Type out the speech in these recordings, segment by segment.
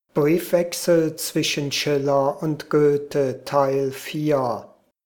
Briefwechsel zwischen Schiller und Goethe Teil 4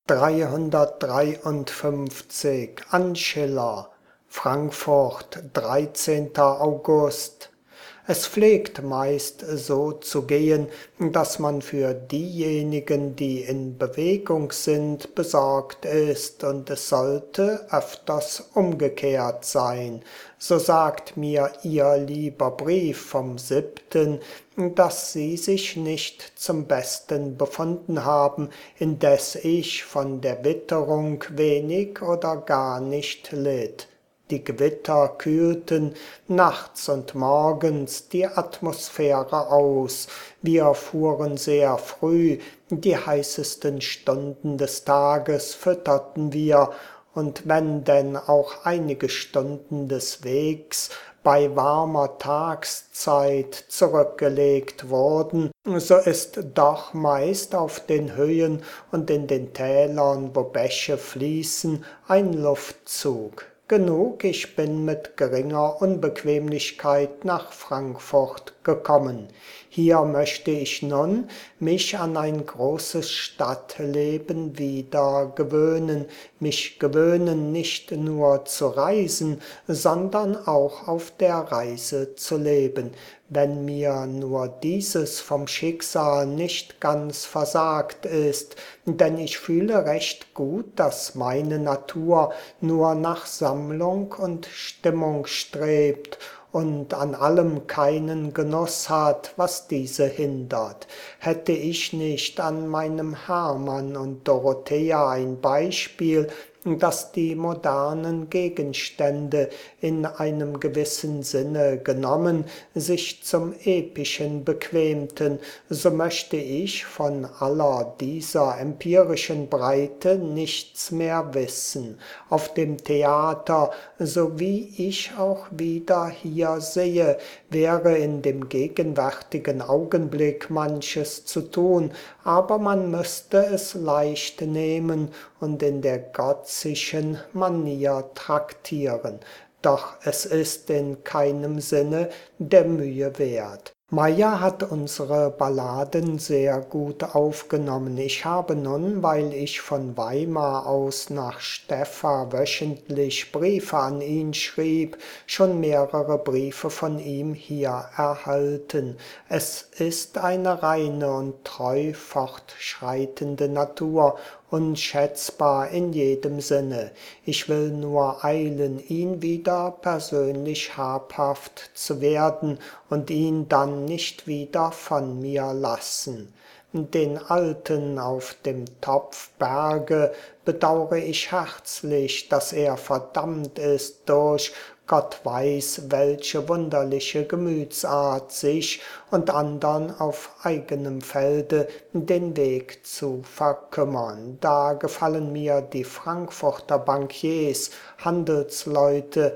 353 an Schiller Frankfurt 13. August. Es pflegt meist so zu gehen, dass man für diejenigen, die in Bewegung sind, besorgt ist, und es sollte öfters umgekehrt sein. So sagt mir Ihr lieber Brief vom 7., dass Sie sich nicht zum Besten befunden haben, indes ich von der Witterung wenig oder gar nicht litt. Die Gewitter kühlten nachts und morgens die Atmosphäre aus. Wir fuhren sehr früh, die heißesten Stunden des Tages fütterten wir, und wenn denn auch einige Stunden des Wegs bei warmer Tagszeit zurückgelegt wurden, so ist doch meist auf den Höhen und in den Tälern, wo Bäche fließen, ein Luftzug. Genug, ich bin mit geringer Unbequemlichkeit nach Frankfurt gekommen. Hier möchte ich nun mich an ein großes Stadtleben wieder gewöhnen, mich gewöhnen, nicht nur zu reisen, sondern auch auf der Reise zu leben. Wenn mir nur dieses vom Schicksal nicht ganz versagt ist, denn ich fühle recht gut, dass meine Natur nur nach Sammlung und Stimmung strebt und an allem keinen Genuss hat, was diese hindert. Hätte ich nicht an meinem Hermann und Dorothea ein Beispiel, dass die modernen Gegenstände in einem gewissen Sinne genommen sich zum Epischen bequemten, so möchte ich von aller dieser empirischen Breite nichts mehr wissen. Auf dem Theater, so wie ich auch wieder hier sehe, wäre in dem gegenwärtigen Augenblick manches zu tun, aber man müsste es leicht nehmen und in der gottsischen Manier traktieren. Doch es ist in keinem Sinne der Mühe wert. Meyer hat unsere Balladen sehr gut aufgenommen. Ich habe nun, weil ich von Weimar aus nach Steffa wöchentlich Briefe an ihn schrieb, schon mehrere Briefe von ihm hier erhalten. Es ist eine reine und treu fortschreitende Natur, unschätzbar in jedem Sinne. Ich will nur eilen, ihn wieder persönlich habhaft zu werden und ihn dann nicht wieder von mir lassen. Den Alten auf dem Topfberge bedaure ich herzlich, dass er verdammt ist durch Gott weiß, welche wunderliche Gemütsart, sich und andern auf eigenem Felde den Weg zu verkümmern. Da gefallen mir die Frankfurter Bankiers, Handelsleute,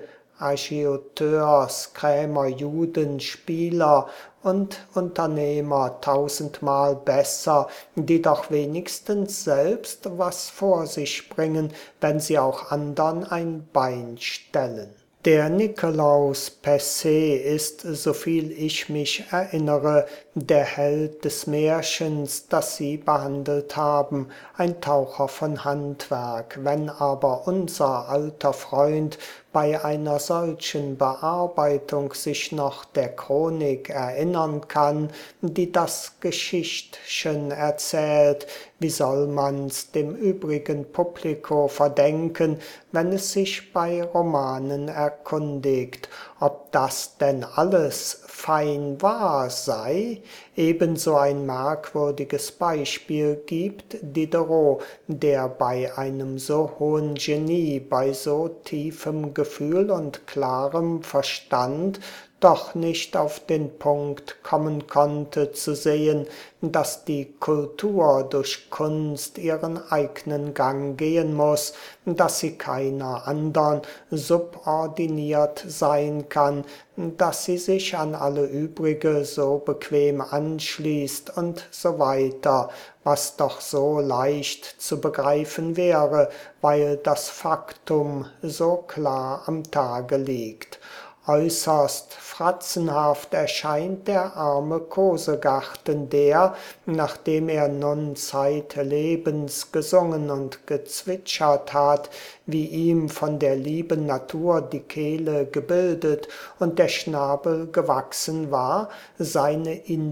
Agioteurs, Krämer, Juden, Spieler und Unternehmer tausendmal besser, die doch wenigstens selbst was vor sich bringen, wenn sie auch andern ein Bein stellen. Der Nikolaus per se ist, soviel ich mich erinnere, der Held des Märchens, das Sie behandelt haben, ein Taucher von Handwerk. Wenn aber unser alter Freund bei einer solchen Bearbeitung sich noch der Chronik erinnern kann, die das Geschichtchen erzählt, wie soll man's dem übrigen Publiko verdenken, wenn es sich bei Romanen erkundigt, ob das denn alles fein wahr sei? Ebenso ein merkwürdiges Beispiel gibt Diderot, der bei einem so hohen Genie, bei so tiefem Gefühl und klarem Verstand doch nicht auf den Punkt kommen konnte zu sehen, dass die Kultur durch Kunst ihren eigenen Gang gehen muss, dass sie keiner andern subordiniert sein kann, dass sie sich an alle übrige so bequem anschließt und so weiter, was doch so leicht zu begreifen wäre, weil das Faktum so klar am Tage liegt. Äußerst fratzenhaft erscheint der arme Kosegarten, der, nachdem er nun zeitlebens gesungen und gezwitschert hat, wie ihm von der lieben Natur die Kehle gebildet und der Schnabel gewachsen war, seine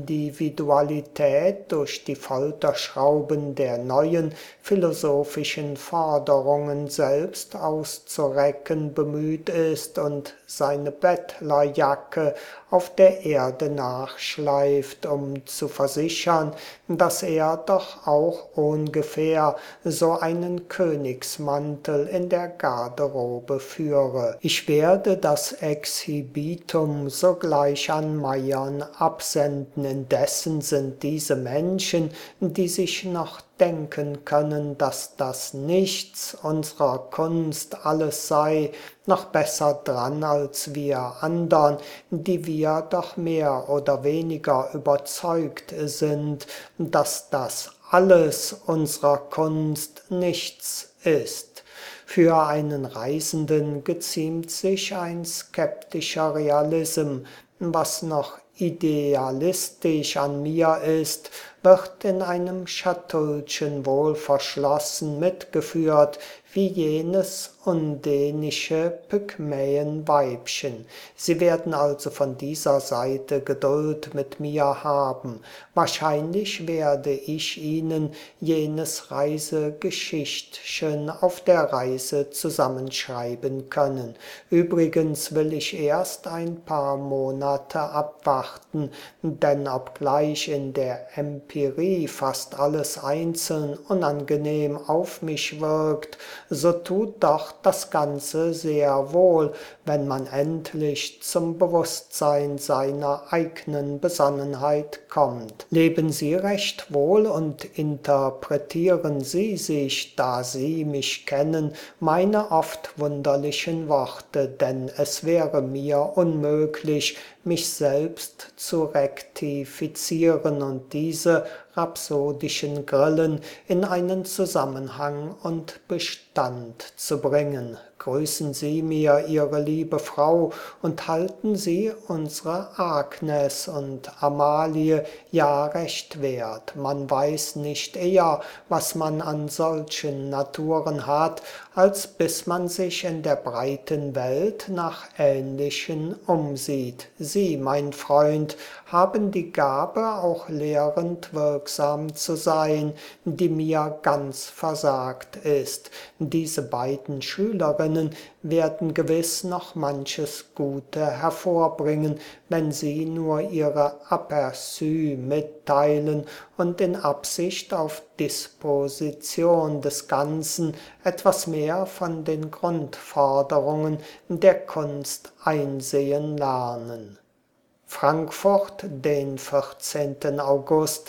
Individualität durch die Folterschrauben der neuen philosophischen Forderungen selbst auszurecken bemüht ist und seine Bettlerjacke auf der Erde nachschleift, um zu versichern, dass er doch auch ohngefähr so einen Königsmantel in der Garderobe führe. Ich werde das Exhibitum sogleich an Meiern absenden. Indessen sind diese Menschen, die sich noch denken können, dass das Nichts unserer Kunst alles sei, noch besser dran als wir andern, die wir doch mehr oder weniger überzeugt sind, dass das Alles unserer Kunst nichts ist. Für einen Reisenden geziemt sich ein skeptischer Realism, was noch idealistisch an mir ist, wird in einem Schatullchen wohl verschlossen mitgeführt, wie jenes undänische Pygmäenweibchen. Sie werden also von dieser Seite Geduld mit mir haben. Wahrscheinlich werde ich Ihnen jenes Reisegeschichtchen auf der Reise zusammenschreiben können. Übrigens will ich erst ein paar Monate abwarten, denn obgleich in der Empirie fast alles einzeln unangenehm auf mich wirkt, so tut doch das Ganze sehr wohl, wenn man endlich zum Bewusstsein seiner eigenen Besonnenheit kommt. Leben Sie recht wohl und interpretieren Sie sich, da Sie mich kennen, meine oft wunderlichen Worte, denn es wäre mir unmöglich, mich selbst zu rektifizieren und diese rhapsodischen Grillen in einen Zusammenhang und Bestand zu bringen. Grüßen Sie mir Ihre liebe Frau und halten Sie unsere Agnes und Amalie ja recht wert. Man weiß nicht eher, was man an solchen Naturen hat, als bis man sich in der breiten Welt nach Ähnlichen umsieht. Sie, mein Freund, haben die Gabe, auch lehrend wirksam zu sein, die mir ganz versagt ist. Diese beiden Schülerinnen werden gewiss noch manches Gute hervorbringen, wenn sie nur ihre Aperçus mitteilen und in Absicht auf Disposition des Ganzen etwas mehr von den Grundforderungen der Kunst einsehen lernen. Frankfurt, den 14. August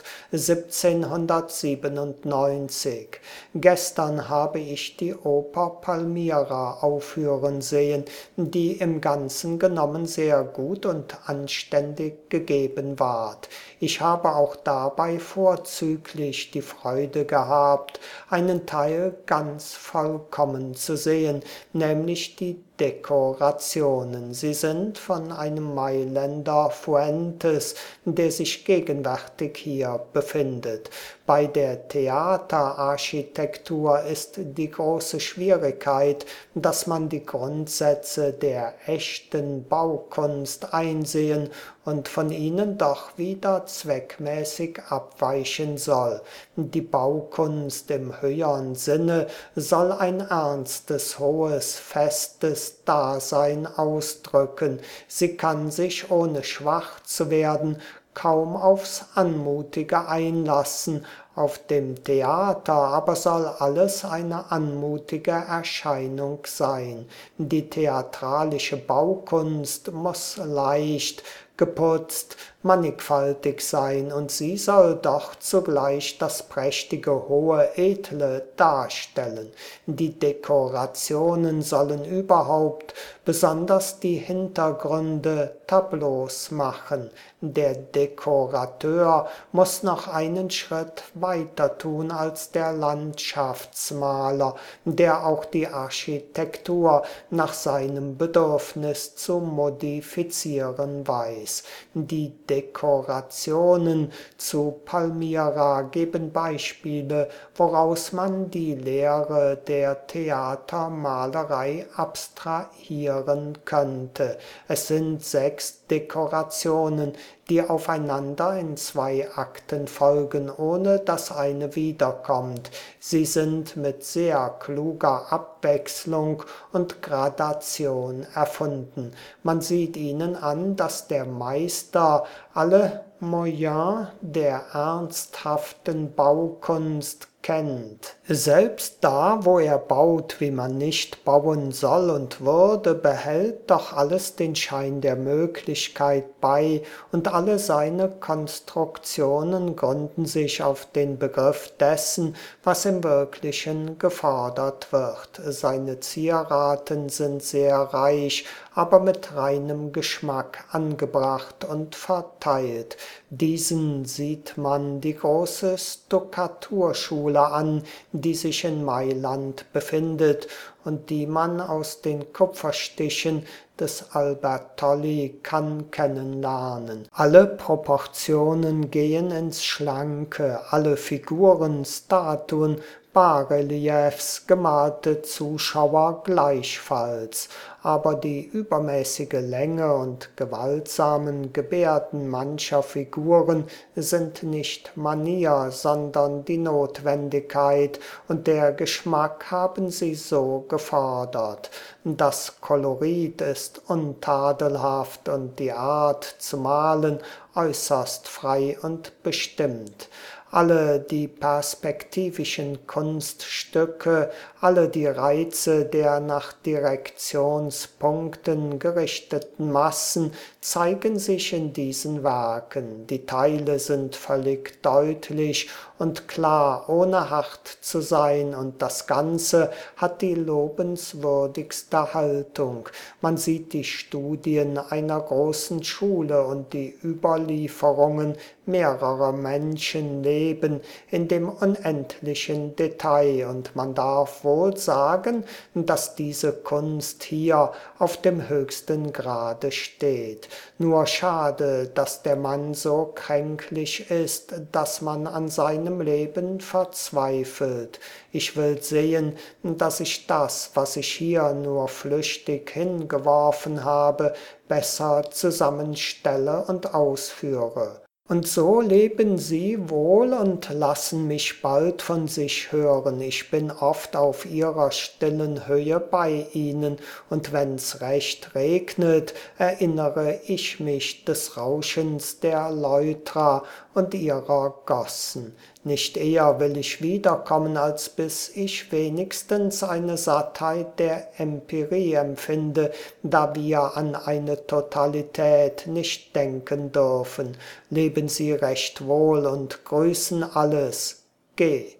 1797. Gestern habe ich die Oper Palmira aufführen sehen, die im Ganzen genommen sehr gut und anständig gegeben ward. Ich habe auch dabei vorzüglich die Freude gehabt, einen Teil ganz vollkommen zu sehen, nämlich die Dekorationen. Sie sind von einem Mailänder Fuentes, der sich gegenwärtig hier befindet. Bei der Theaterarchitektur ist die große Schwierigkeit, dass man die Grundsätze der echten Baukunst einsehen und von ihnen doch wieder zweckmäßig abweichen soll. Die Baukunst im höheren Sinne soll ein ernstes, hohes, festes Dasein ausdrücken. Sie kann sich, ohne schwach zu werden, kaum aufs Anmutige einlassen. Auf dem Theater aber soll alles eine anmutige Erscheinung sein. Die theatralische Baukunst muss leicht, geputzt, mannigfaltig sein, und sie soll doch zugleich das prächtige, hohe, edle darstellen. Die Dekorationen sollen überhaupt, besonders die Hintergründe, Tableaus machen. Der Dekorateur muss noch einen Schritt weiter tun als der Landschaftsmaler, der auch die Architektur nach seinem Bedürfnis zu modifizieren weiß. Die Dekorationen zu Palmyra geben Beispiele, woraus man die Lehre der Theatermalerei abstrahieren könnte. Es sind 6 Dekorationen, die aufeinander in 2 Akten folgen, ohne dass eine wiederkommt. Sie sind mit sehr kluger Abwechslung und Gradation erfunden. Man sieht ihnen an, dass der Meister alle Moyens der ernsthaften Baukunst kennt. Selbst da, wo er baut, wie man nicht bauen soll und würde, behält doch alles den Schein der Möglichkeit bei, und alle seine Konstruktionen gründen sich auf den Begriff dessen, was im Wirklichen gefordert wird. Seine Zieraten sind sehr reich, aber mit reinem Geschmack angebracht und verteilt. Diesen sieht man die große Stuckaturschule an, die sich in Mailand befindet und die man aus den Kupferstichen des Albertolli kann kennenlernen. Alle Proportionen gehen ins Schlanke, alle Figuren, Statuen, Bas-Reliefs, gemalte Zuschauer gleichfalls, aber die übermäßige Länge und gewaltsamen Gebärden mancher Figuren sind nicht Manier, sondern die Notwendigkeit, und der Geschmack haben sie so gefordert. Das Kolorit ist untadelhaft und die Art zu malen äußerst frei und bestimmt. Alle die perspektivischen Kunststücke, alle die Reize der nach Direktionspunkten gerichteten Massen zeigen sich in diesen Werken. Die Teile sind völlig deutlich und klar, ohne hart zu sein, und das Ganze hat die lobenswürdigste Haltung. Man sieht die Studien einer großen Schule und die Überlieferungen mehrerer Menschenleben in dem unendlichen Detail, und man darf wohl sagen, dass diese Kunst hier auf dem höchsten Grade steht. Nur schade, dass der Mann so kränklich ist, dass man an seinem Leben verzweifelt. Ich will sehen, dass ich das, was ich hier nur flüchtig hingeworfen habe, besser zusammenstelle und ausführe. Und so leben sie wohl und lassen mich bald von sich hören. Ich bin oft auf ihrer stillen Höhe bei ihnen, und wenn's recht regnet, erinnere ich mich des Rauschens der Leutra und ihrer Gossen. Nicht eher will ich wiederkommen, als bis ich wenigstens eine Sattheit der Empirie empfinde, da wir an eine Totalität nicht denken dürfen. Leben Sie recht wohl und grüßen alles. Geh.